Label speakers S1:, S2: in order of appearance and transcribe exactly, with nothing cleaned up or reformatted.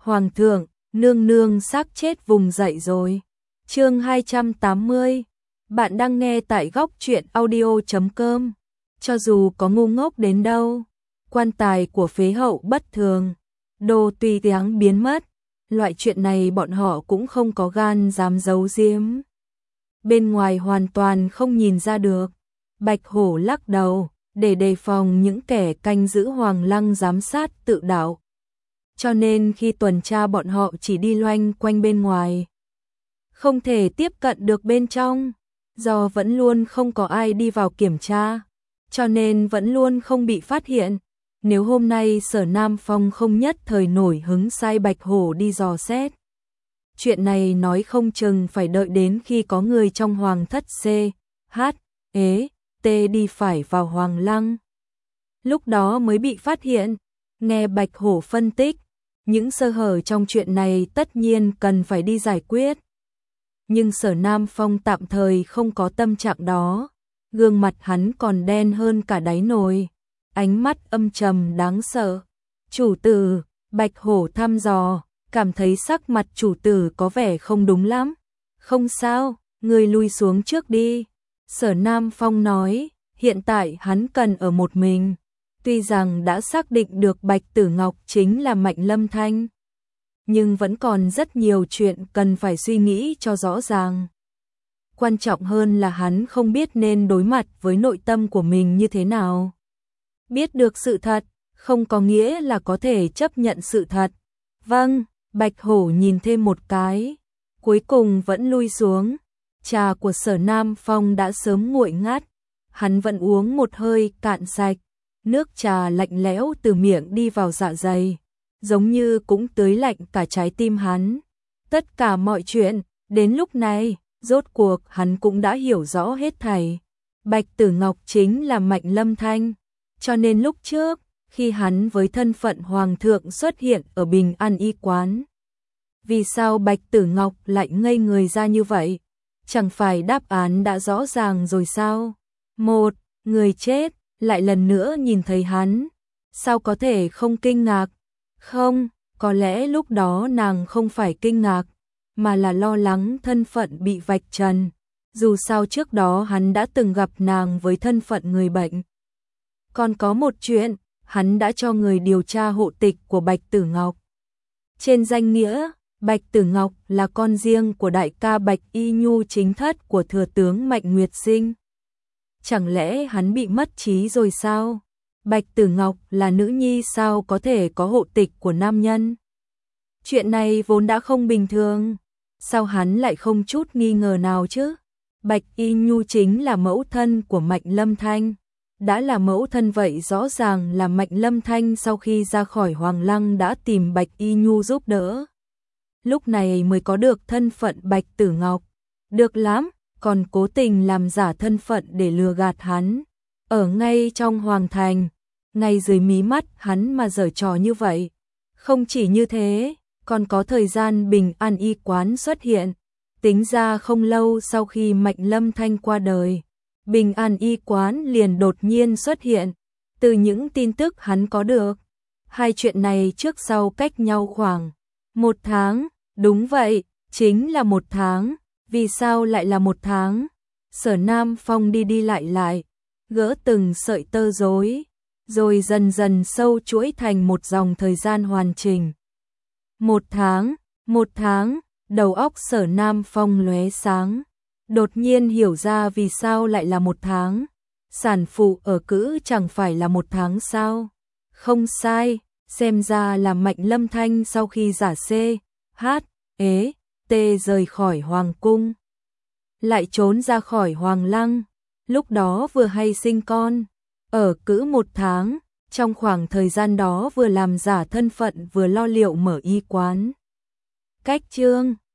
S1: Hoàng thượng, nương nương xác chết vùng dậy rồi. Chương hai trăm tám mươi. Bạn đang nghe tại góc truyện audio chấm com. Cho dù có ngu ngốc đến đâu, quan tài của phế hậu bất thường, đồ tùy tiếng biến mất, loại chuyện này bọn họ cũng không có gan dám giấu giếm. Bên ngoài hoàn toàn không nhìn ra được. Bạch Hổ lắc đầu, để đề phòng những kẻ canh giữ Hoàng Lăng giám sát tự đạo. Cho nên khi tuần tra bọn họ chỉ đi loanh quanh bên ngoài, không thể tiếp cận được bên trong, do vẫn luôn không có ai đi vào kiểm tra, cho nên vẫn luôn không bị phát hiện. Nếu hôm nay Sở Nam Phong không nhất thời nổi hứng sai Bạch Hổ đi dò xét, chuyện này nói không chừng phải đợi đến khi có người trong Hoàng thất C, H, E, T đi phải vào Hoàng Lăng, lúc đó mới bị phát hiện. Nghe Bạch Hổ phân tích, những sơ hở trong chuyện này tất nhiên cần phải đi giải quyết. Nhưng Sở Nam Phong tạm thời không có tâm trạng đó, gương mặt hắn còn đen hơn cả đáy nồi, ánh mắt âm trầm đáng sợ. Chủ tử, Bạch Hổ thăm dò, cảm thấy sắc mặt chủ tử có vẻ không đúng lắm. Không sao, người lui xuống trước đi. Sở Nam Phong nói, hiện tại hắn cần ở một mình. Tuy rằng đã xác định được Bạch Tử Ngọc chính là Mạnh Lâm Thanh, nhưng vẫn còn rất nhiều chuyện cần phải suy nghĩ cho rõ ràng. Quan trọng hơn là hắn không biết nên đối mặt với nội tâm của mình như thế nào. Biết được sự thật, không có nghĩa là có thể chấp nhận sự thật. Vâng, Bạch Hổ nhìn thêm một cái, cuối cùng vẫn lui xuống. Trà của Sở Nam Phong đã sớm nguội ngắt, hắn vẫn uống một hơi cạn sạch. Nước trà lạnh lẽo từ miệng đi vào dạ dày, giống như cũng tưới lạnh cả trái tim hắn. Tất cả mọi chuyện, đến lúc này, rốt cuộc hắn cũng đã hiểu rõ hết thảy. Bạch Tử Ngọc chính là Mạnh Lâm Thanh, cho nên lúc trước, khi hắn với thân phận Hoàng thượng xuất hiện ở Bình An Y quán, vì sao Bạch Tử Ngọc lại ngây người ra như vậy? Chẳng phải đáp án đã rõ ràng rồi sao? Một, người chết, lại lần nữa nhìn thấy hắn, sao có thể không kinh ngạc? Không, có lẽ lúc đó nàng không phải kinh ngạc, mà là lo lắng thân phận bị vạch trần. Dù sao trước đó hắn đã từng gặp nàng với thân phận người bệnh. Còn có một chuyện, hắn đã cho người điều tra hộ tịch của Bạch Tử Ngọc. Trên danh nghĩa, Bạch Tử Ngọc là con riêng của đại ca Bạch Y Nhu chính thất của thừa tướng Mạnh Nguyệt Sinh. Chẳng lẽ hắn bị mất trí rồi sao? Bạch Tử Ngọc là nữ nhi sao có thể có hộ tịch của nam nhân? Chuyện này vốn đã không bình thường, sao hắn lại không chút nghi ngờ nào chứ? Bạch Y Nhu chính là mẫu thân của Mạnh Lâm Thanh. Đã là mẫu thân vậy rõ ràng là Mạnh Lâm Thanh sau khi ra khỏi Hoàng Lăng đã tìm Bạch Y Nhu giúp đỡ. Lúc này mới có được thân phận Bạch Tử Ngọc. Được lắm, còn cố tình làm giả thân phận để lừa gạt hắn. Ở ngay trong Hoàng Thành, ngay dưới mí mắt hắn mà giở trò như vậy. Không chỉ như thế, còn có thời gian Bình An Y quán xuất hiện. Tính ra không lâu sau khi Mạnh Lâm Thanh qua đời, Bình An Y quán liền đột nhiên xuất hiện. Từ những tin tức hắn có được, hai chuyện này trước sau cách nhau khoảng một tháng. Đúng vậy, chính là một tháng. Vì sao lại là một tháng? Sở Nam Phong đi đi lại lại, gỡ từng sợi tơ rối, rồi dần dần sâu chuỗi thành một dòng thời gian hoàn chỉnh. Một tháng, một tháng, đầu óc Sở Nam Phong lóe sáng, đột nhiên hiểu ra vì sao lại là một tháng. Sản phụ ở cữ chẳng phải là một tháng sao? Không sai, xem ra là Mạnh Lâm Thanh sau khi giả C, H, E, T rời khỏi Hoàng cung, lại trốn ra khỏi Hoàng Lăng, lúc đó vừa hay sinh con, ở cữ một tháng, trong khoảng thời gian đó vừa làm giả thân phận vừa lo liệu mở y quán. Cách chương